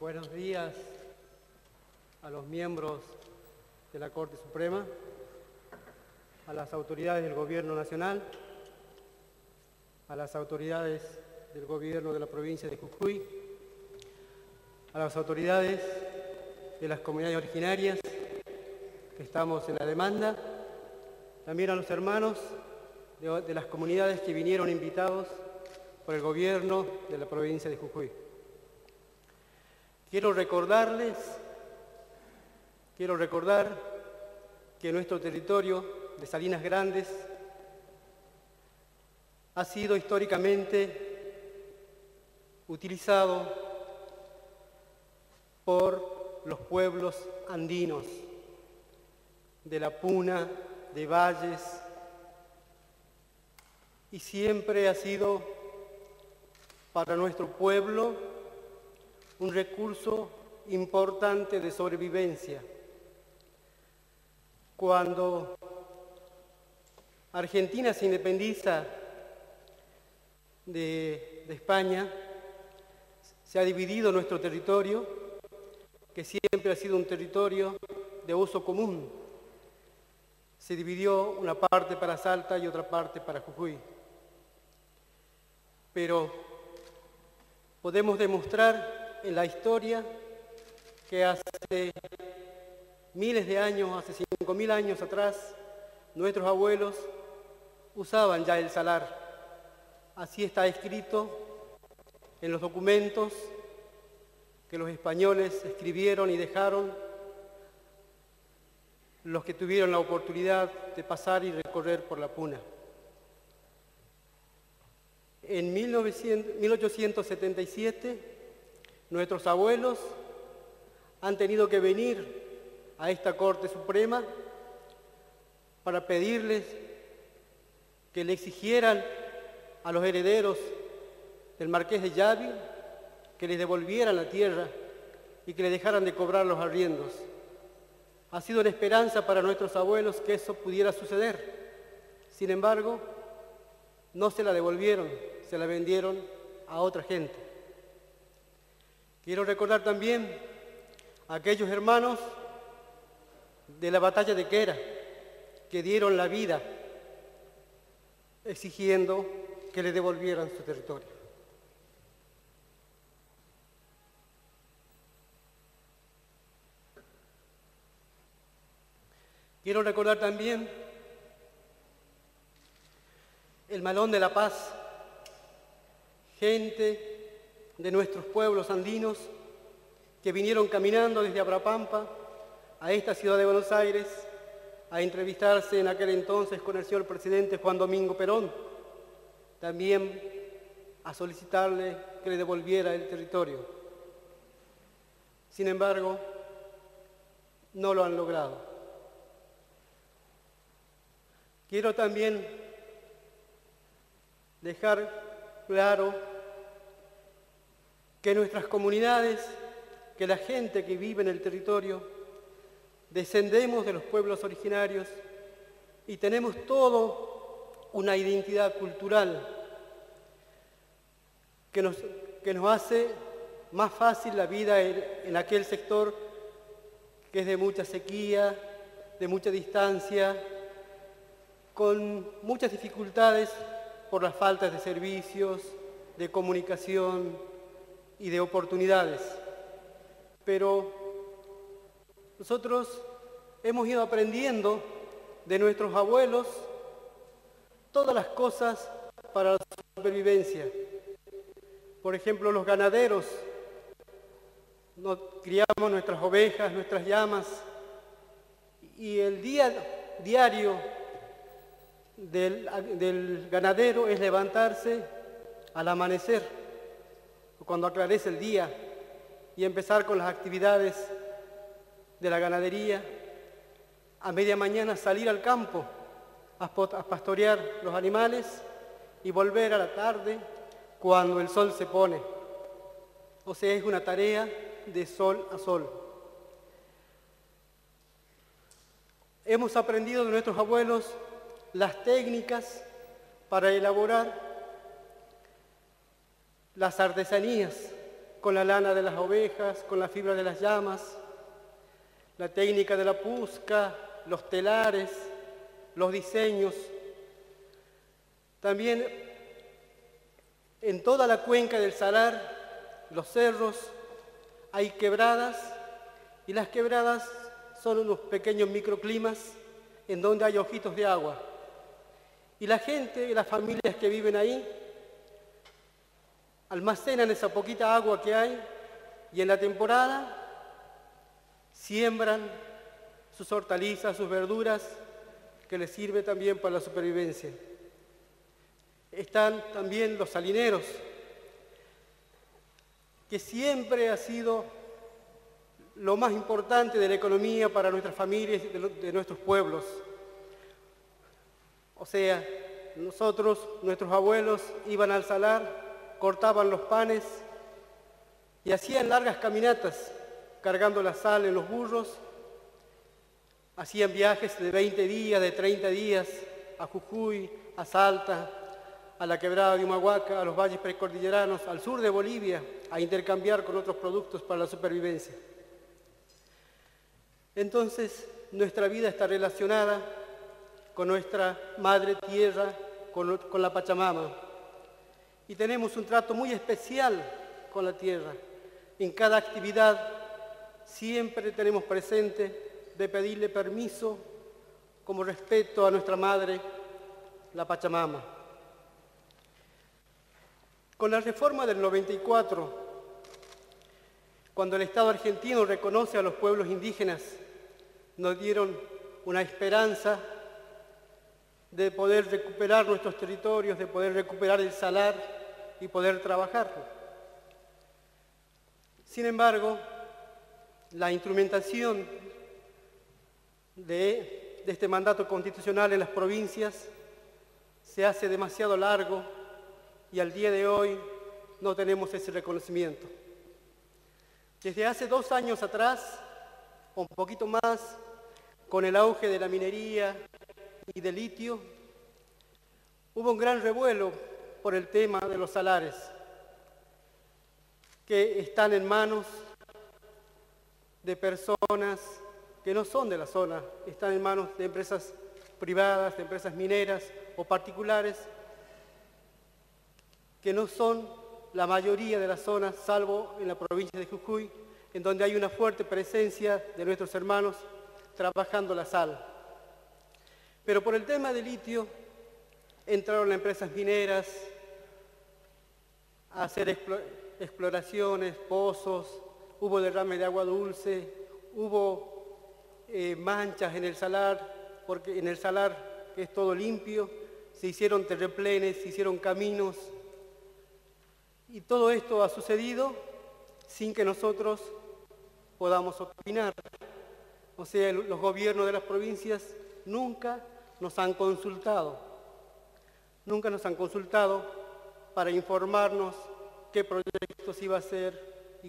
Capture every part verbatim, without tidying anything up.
Buenos días a los miembros de la Corte Suprema, a las autoridades del Gobierno Nacional, a las autoridades del Gobierno de la provincia de Jujuy, a las autoridades de las comunidades originarias que estamos en la demanda, también a los hermanos de, de las comunidades que vinieron invitados por el Gobierno de la provincia de Jujuy. Quiero recordarles, quiero recordar que nuestro territorio de Salinas Grandes ha sido históricamente utilizado por los pueblos andinos de la Puna, de Valles, y siempre ha sido para nuestro pueblo un recurso importante de sobrevivencia. Cuando Argentina se independiza de, de España, se ha dividido nuestro territorio, que siempre ha sido un territorio de uso común. Se dividió una parte para Salta y otra parte para Jujuy. Pero podemos demostrar en la historia que hace miles de años, hace cinco mil años atrás, nuestros abuelos usaban ya el salar. Así está escrito en los documentos que los españoles escribieron y dejaron, los que tuvieron la oportunidad de pasar y recorrer por la Puna. En mil ochocientos setenta y siete, nuestros abuelos han tenido que venir a esta Corte Suprema para pedirles que le exigieran a los herederos del Marqués de Yavi que les devolvieran la tierra y que le dejaran de cobrar los arriendos. Ha sido una esperanza para nuestros abuelos que eso pudiera suceder. Sin embargo, no se la devolvieron, se la vendieron a otra gente. Quiero recordar también a aquellos hermanos de la batalla de Quera que dieron la vida exigiendo que le devolvieran su territorio. Quiero recordar también el Malón de la Paz, gente de nuestros pueblos andinos que vinieron caminando desde Abrapampa a esta ciudad de Buenos Aires a entrevistarse en aquel entonces con el señor presidente Juan Domingo Perón, también a solicitarle que le devolviera el territorio. Sin embargo, no lo han logrado. Quiero también dejar claro que nuestras comunidades, que la gente que vive en el territorio, descendemos de los pueblos originarios y tenemos todo una identidad cultural que nos, que nos hace más fácil la vida en, en aquel sector que es de mucha sequía, de mucha distancia, con muchas dificultades por las faltas de servicios, de comunicación y de oportunidades. Pero nosotros hemos ido aprendiendo de nuestros abuelos todas las cosas para la supervivencia. Por ejemplo, los ganaderos, nos criamos nuestras ovejas, nuestras llamas, y el día diario del, del ganadero es levantarse al amanecer, cuando aclarece el día, y empezar con las actividades de la ganadería. A media mañana salir al campo a pastorear los animales y volver a la tarde cuando el sol se pone. O sea, es una tarea de sol a sol. Hemos aprendido de nuestros abuelos las técnicas para elaborar las artesanías con la lana de las ovejas, con la fibra de las llamas, la técnica de la pusca, los telares, los diseños. También en toda la cuenca del Salar, los cerros, hay quebradas, y las quebradas son unos pequeños microclimas en donde hay ojitos de agua. Y la gente, las familias que viven ahí, almacenan esa poquita agua que hay y en la temporada siembran sus hortalizas, sus verduras, que les sirve también para la supervivencia. Están también los salineros, que siempre ha sido lo más importante de la economía para nuestras familias y de, de nuestros pueblos. O sea, nosotros, nuestros abuelos, iban al salar, cortaban los panes y hacían largas caminatas cargando la sal en los burros. Hacían viajes de veinte días, de treinta días a Jujuy, a Salta, a la quebrada de Humahuaca, a los valles precordilleranos, al sur de Bolivia, a intercambiar con otros productos para la supervivencia. Entonces, nuestra vida está relacionada con nuestra madre tierra, con, con la Pachamama. Y tenemos un trato muy especial con la tierra. En cada actividad siempre tenemos presente de pedirle permiso como respeto a nuestra madre, la Pachamama. Con la reforma del noventa y cuatro, cuando el Estado argentino reconoce a los pueblos indígenas, nos dieron una esperanza de poder recuperar nuestros territorios, de poder recuperar el salar y poder trabajarlo. Sin embargo, la instrumentación de, de este mandato constitucional en las provincias se hace demasiado largo y al día de hoy no tenemos ese reconocimiento. Desde hace dos años atrás, o un poquito más, con el auge de la minería y del litio, hubo un gran revuelo por el tema de los salares, que están en manos de personas que no son de la zona, están en manos de empresas privadas, de empresas mineras o particulares, que no son la mayoría de las zonas, salvo en la provincia de Jujuy, en donde hay una fuerte presencia de nuestros hermanos trabajando la sal. Pero por el tema del litio, entraron las empresas mineras a hacer exploraciones, pozos, hubo derrame de agua dulce, hubo eh, manchas en el salar, porque en el salar es todo limpio, se hicieron terraplenes, se hicieron caminos, y todo esto ha sucedido sin que nosotros podamos opinar. O sea, los gobiernos de las provincias nunca nos han consultado, nunca nos han consultado para informarnos qué proyectos iba a hacer y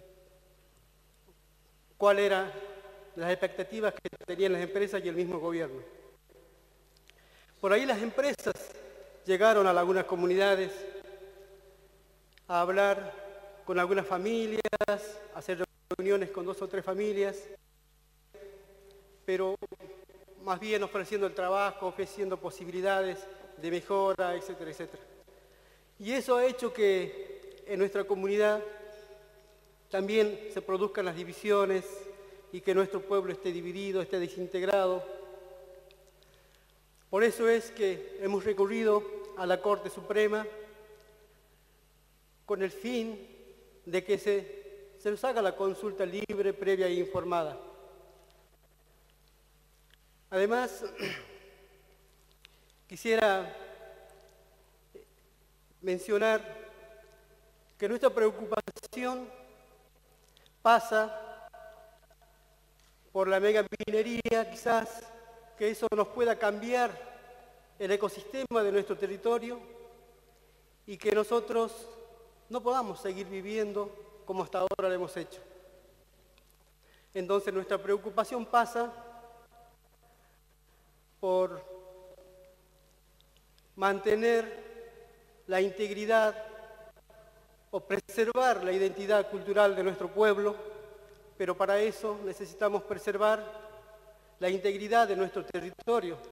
cuáles eran las expectativas que tenían las empresas y el mismo gobierno. Por ahí las empresas llegaron a algunas comunidades a hablar con algunas familias, a hacer reuniones con dos o tres familias, pero más bien ofreciendo el trabajo, ofreciendo posibilidades de mejora, etcétera, etcétera. Y eso ha hecho que en nuestra comunidad también se produzcan las divisiones y que nuestro pueblo esté dividido, esté desintegrado. Por eso es que hemos recurrido a la Corte Suprema con el fin de que se, se nos haga la consulta libre, previa e informada. Además, quisiera mencionar que nuestra preocupación pasa por la megaminería, quizás que eso nos pueda cambiar el ecosistema de nuestro territorio y que nosotros no podamos seguir viviendo como hasta ahora lo hemos hecho. Entonces nuestra preocupación pasa por mantener la integridad o preservar la identidad cultural de nuestro pueblo, pero para eso necesitamos preservar la integridad de nuestro territorio,